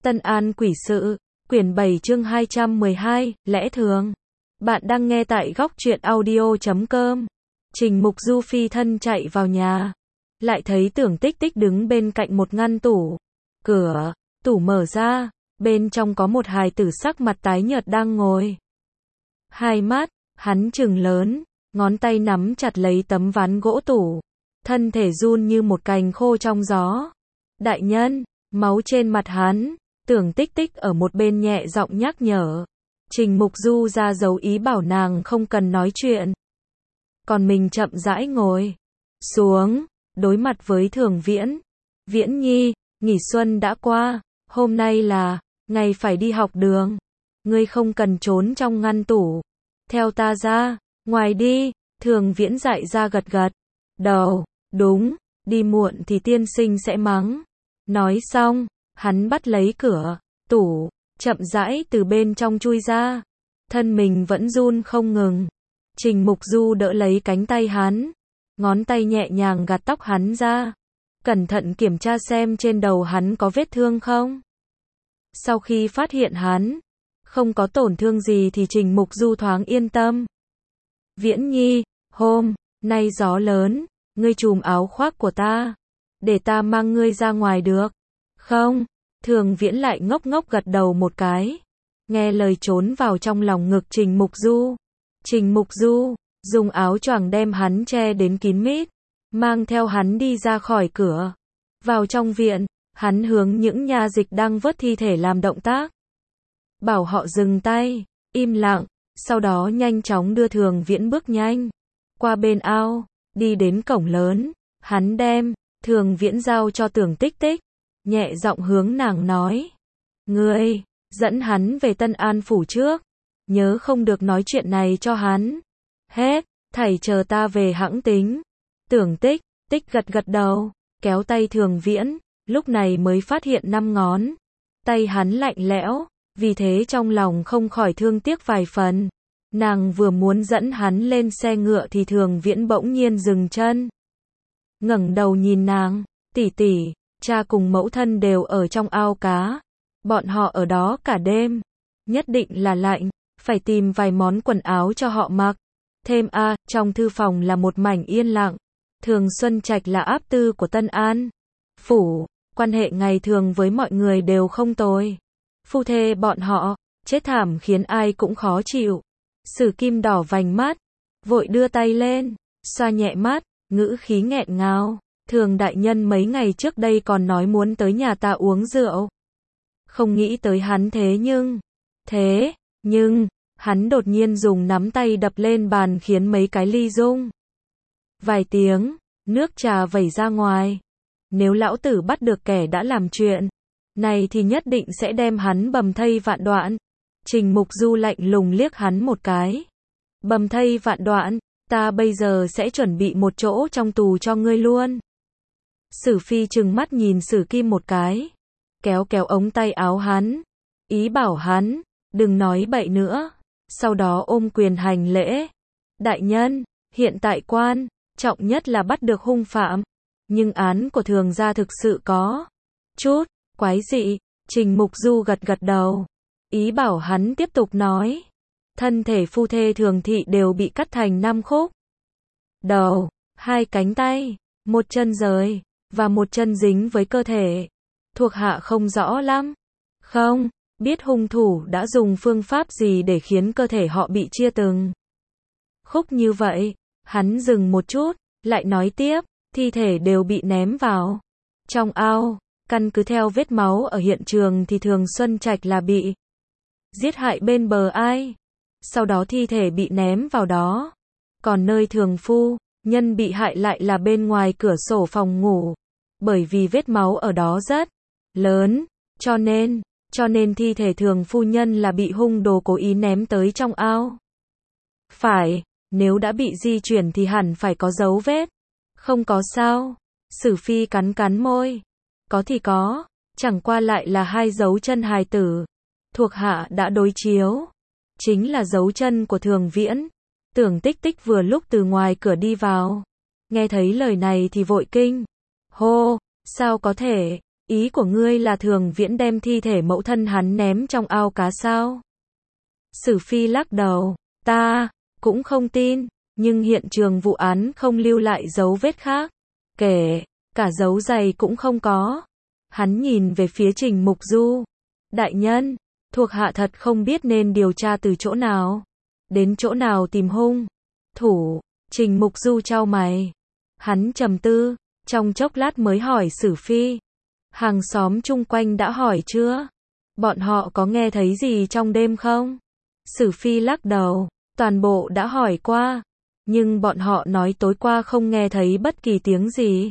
Tân An quỷ sự, quyển 7 chương 212, lẽ thường. Bạn đang nghe tại góc truyện audio.com. Trình Mục Du phi thân chạy vào nhà. Lại thấy Tưởng Tích Tích đứng bên cạnh một ngăn tủ. Cửa, tủ mở ra, bên trong có một hài tử sắc mặt tái nhợt đang ngồi. Hai mắt, hắn trừng lớn, ngón tay nắm chặt lấy tấm ván gỗ tủ. Thân thể run như một cành khô trong gió. Đại nhân, máu trên mặt hắn. Tưởng Tích Tích ở một bên nhẹ giọng nhắc nhở. Trình Mục Du ra dấu ý bảo nàng không cần nói chuyện. Còn mình chậm rãi ngồi xuống, đối mặt với Thường Viễn. Viễn Nhi, nghỉ xuân đã qua, hôm nay là ngày phải đi học đường. Ngươi không cần trốn trong ngăn tủ. Theo ta ra, ngoài đi. Thường Viễn dạy ra gật gật đầu. Đúng, đi muộn thì tiên sinh sẽ mắng. Nói xong, hắn bắt lấy cửa tủ, chậm rãi từ bên trong chui ra. Thân mình vẫn run không ngừng. Trình Mục Du đỡ lấy cánh tay hắn, ngón tay nhẹ nhàng gạt tóc hắn ra, cẩn thận kiểm tra xem trên đầu hắn có vết thương không. Sau khi phát hiện hắn không có tổn thương gì thì Trình Mục Du thoáng yên tâm. Viễn Nhi, hôm nay gió lớn, ngươi trùm áo khoác của ta, để ta mang ngươi ra ngoài được không? Thường Viễn lại ngốc ngốc gật đầu một cái, nghe lời trốn vào trong lòng ngực Trình Mục Du. Trình Mục Du dùng áo choàng đem hắn che đến kín mít, mang theo hắn đi ra khỏi cửa. Vào trong viện, hắn hướng những nha dịch đang vớt thi thể làm động tác, bảo họ dừng tay, im lặng, sau đó nhanh chóng đưa Thường Viễn bước nhanh qua bên ao, đi đến cổng lớn. Hắn đem Thường Viễn giao cho Tưởng Tích Tích, nhẹ giọng hướng nàng nói. Ngươi, dẫn hắn về Tân An phủ trước. Nhớ không được nói chuyện này cho hắn. Hết, thảy chờ ta về hẵng tính. Tưởng Tích Tích gật gật đầu, kéo tay Thường Viễn, lúc này mới phát hiện 5 ngón. Tay hắn lạnh lẽo, vì thế trong lòng không khỏi thương tiếc vài phần. Nàng vừa muốn dẫn hắn lên xe ngựa thì Thường Viễn bỗng nhiên dừng chân. Ngẩng đầu nhìn nàng, tỷ tỷ, cha cùng mẫu thân đều ở trong ao cá. Bọn họ ở đó cả đêm. Nhất định là lạnh, phải tìm vài món quần áo cho họ mặc. Thêm trong thư phòng là một mảnh yên lặng. Thường Xuân Trạch là áp tư của Tân An phủ, quan hệ ngày thường với mọi người đều không tồi. Phu thê bọn họ, chết thảm khiến ai cũng khó chịu. Sử Kim đỏ vành mắt, vội đưa tay lên, xoa nhẹ mắt, ngữ khí nghẹn ngào. Thường đại nhân mấy ngày trước đây còn nói muốn tới nhà ta uống rượu. Không nghĩ tới hắn thế nhưng, hắn đột nhiên dùng nắm tay đập lên bàn khiến mấy cái ly rung. Vài tiếng, nước trà vẩy ra ngoài. Nếu lão tử bắt được kẻ đã làm chuyện này thì nhất định sẽ đem hắn bầm thây vạn đoạn. Trình Mục Du lạnh lùng liếc hắn một cái. Bầm thây vạn đoạn, ta bây giờ sẽ chuẩn bị một chỗ trong tù cho ngươi luôn. Sử Phi trừng mắt nhìn Sử Kim một cái, kéo kéo ống tay áo hắn, ý bảo hắn đừng nói bậy nữa. Sau đó ôm quyền hành lễ. Đại nhân, hiện tại quan trọng nhất là bắt được hung phạm, nhưng án của Thường gia thực sự có chút quái dị. Trình Mục Du gật gật đầu, ý bảo hắn tiếp tục nói. Thân thể phu thê Thường thị đều bị cắt thành 5 khúc. Đầu, 2 cánh tay, 1 chân rời, và 1 chân dính với cơ thể. Thuộc hạ không rõ lắm, không biết hung thủ đã dùng phương pháp gì để khiến cơ thể họ bị chia từng khúc như vậy. Hắn dừng một chút, lại nói tiếp, thi thể đều bị ném vào trong ao. Căn cứ theo vết máu ở hiện trường thì Thường Xuân Trạch là bị giết hại bên bờ ai. Sau đó thi thể bị ném vào đó. Còn nơi Thường phu nhân bị hại lại là bên ngoài cửa sổ phòng ngủ. Bởi vì vết máu ở đó rất lớn, cho nên thi thể Thường phu nhân là bị hung đồ cố ý ném tới trong ao. Phải, nếu đã bị di chuyển thì hẳn phải có dấu vết. Không có sao? Sử Phi cắn cắn môi. Có thì có, chẳng qua lại là 2 dấu chân hài tử. Thuộc hạ đã đối chiếu, chính là dấu chân của Thường Viễn. Tưởng Tích Tích vừa lúc từ ngoài cửa đi vào, nghe thấy lời này thì vội kinh hô. Sao có thể? Ý của ngươi là Thường Viễn đem thi thể mẫu thân hắn ném trong ao cá sao? Sử Phi lắc đầu, ta cũng không tin, nhưng hiện trường vụ án không lưu lại dấu vết khác, kể cả dấu giày cũng không có. Hắn nhìn về phía Trình Mục Du. Đại nhân, thuộc hạ thật không biết nên điều tra từ chỗ nào đến chỗ nào tìm hung thủ. Trình Mục Du chau mày. Hắn trầm tư, trong chốc lát mới hỏi Sử Phi. Hàng xóm chung quanh đã hỏi chưa? Bọn họ có nghe thấy gì trong đêm không? Sử Phi lắc đầu, toàn bộ đã hỏi qua, nhưng bọn họ nói tối qua không nghe thấy bất kỳ tiếng gì.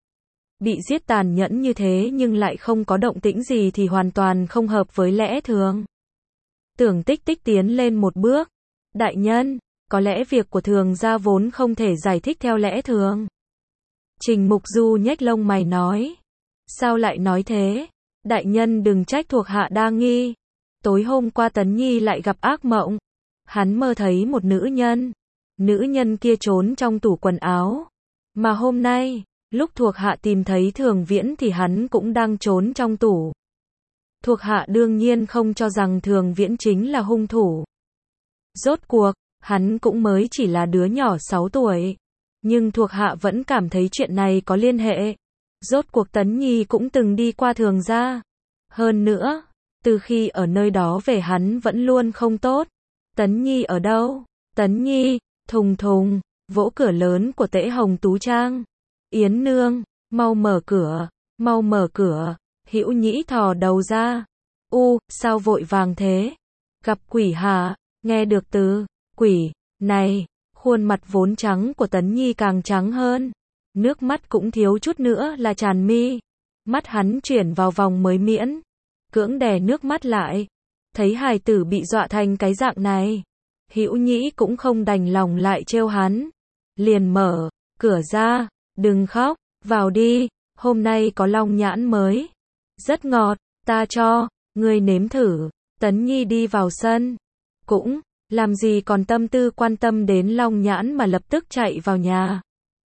Bị giết tàn nhẫn như thế nhưng lại không có động tĩnh gì thì hoàn toàn không hợp với lẽ thường. Tưởng Tích Tích tiến lên một bước. Đại nhân, có lẽ việc của Thường gia vốn không thể giải thích theo lẽ thường. Trình Mục Du nhếch lông mày nói. Sao lại nói thế? Đại nhân đừng trách thuộc hạ đa nghi. Tối hôm qua Tấn Nhi lại gặp ác mộng. Hắn mơ thấy một nữ nhân. Nữ nhân kia trốn trong tủ quần áo. Mà hôm nay, lúc thuộc hạ tìm thấy Thường Viễn thì hắn cũng đang trốn trong tủ. Thuộc hạ đương nhiên không cho rằng Thường Viễn chính là hung thủ. Rốt cuộc, hắn cũng mới chỉ là đứa nhỏ 6 tuổi. Nhưng thuộc hạ vẫn cảm thấy chuyện này có liên hệ. Rốt cuộc Tấn Nhi cũng từng đi qua Thường gia. Hơn nữa, từ khi ở nơi đó về hắn vẫn luôn không tốt. Tấn Nhi ở đâu? Tấn Nhi, thùng thùng, vỗ cửa lớn của Tễ Hồng Tú Trang. Yến nương, mau mở cửa, mau mở cửa. Hữu Nhĩ thò đầu ra. Sao vội vàng thế? Gặp quỷ hả? Nghe được từ quỷ này, khuôn mặt vốn trắng của Tấn Nhi càng trắng hơn. Nước mắt cũng thiếu chút nữa là tràn mi. Mắt hắn chuyển vào vòng mới miễn. Cưỡng đè nước mắt lại. Thấy hài tử bị dọa thành cái dạng này. Hữu Nhĩ cũng không đành lòng lại trêu hắn. Liền mở cửa ra. Đừng khóc, vào đi. Hôm nay có long nhãn mới. Rất ngọt, ta cho, ngươi nếm thử. Tấn Nhi đi vào sân. Cũng, làm gì còn tâm tư quan tâm đến long nhãn mà lập tức chạy vào nhà.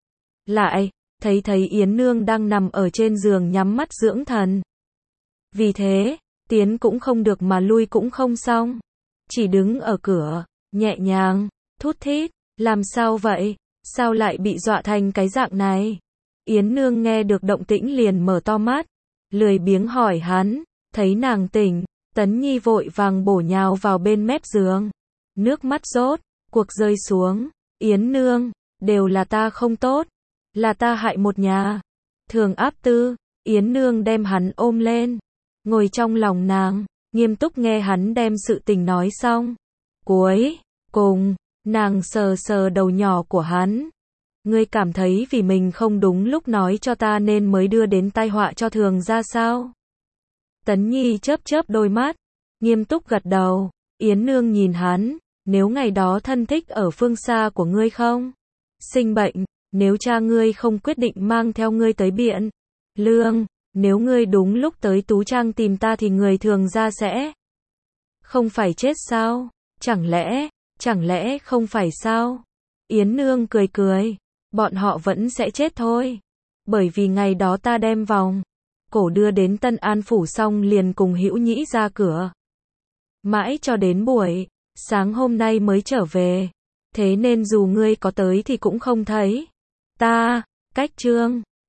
Lại, thấy Yến nương đang nằm ở trên giường nhắm mắt dưỡng thần. Vì thế, tiến cũng không được mà lui cũng không xong. Chỉ đứng ở cửa, nhẹ nhàng, thút thít, làm sao vậy? Sao lại bị dọa thành cái dạng này? Yến nương nghe được động tĩnh liền mở to mắt, lười biếng hỏi hắn, thấy nàng tỉnh, Tấn Nhi vội vàng bổ nhào vào bên mép giường. Nước mắt rốt cuộc rơi xuống. Yến nương, đều là ta không tốt, là ta hại một nhà. Thường áp tư. Yến nương đem hắn ôm lên, ngồi trong lòng nàng, nghiêm túc nghe hắn đem sự tình nói xong. Cuối cùng, nàng sờ sờ đầu nhỏ của hắn. Ngươi cảm thấy vì mình không đúng lúc nói cho ta nên mới đưa đến tai họa cho Thường gia sao? Tấn Nhi chớp chớp đôi mắt, nghiêm túc gật đầu. Yến nương nhìn hắn, nếu ngày đó thân thích ở phương xa của ngươi không sinh bệnh, nếu cha ngươi không quyết định mang theo ngươi tới Biện Lương, nếu ngươi đúng lúc tới Tú Trang tìm ta thì người Thường gia sẽ không phải chết sao? Chẳng lẽ không phải sao? Yến nương cười cười, bọn họ vẫn sẽ chết thôi. Bởi vì ngày đó ta đem vòng cổ đưa đến Tân An phủ xong liền cùng Hữu Nhĩ ra cửa. Mãi cho đến buổi sáng hôm nay mới trở về. Thế nên dù ngươi có tới thì cũng không thấy ta. Cách chương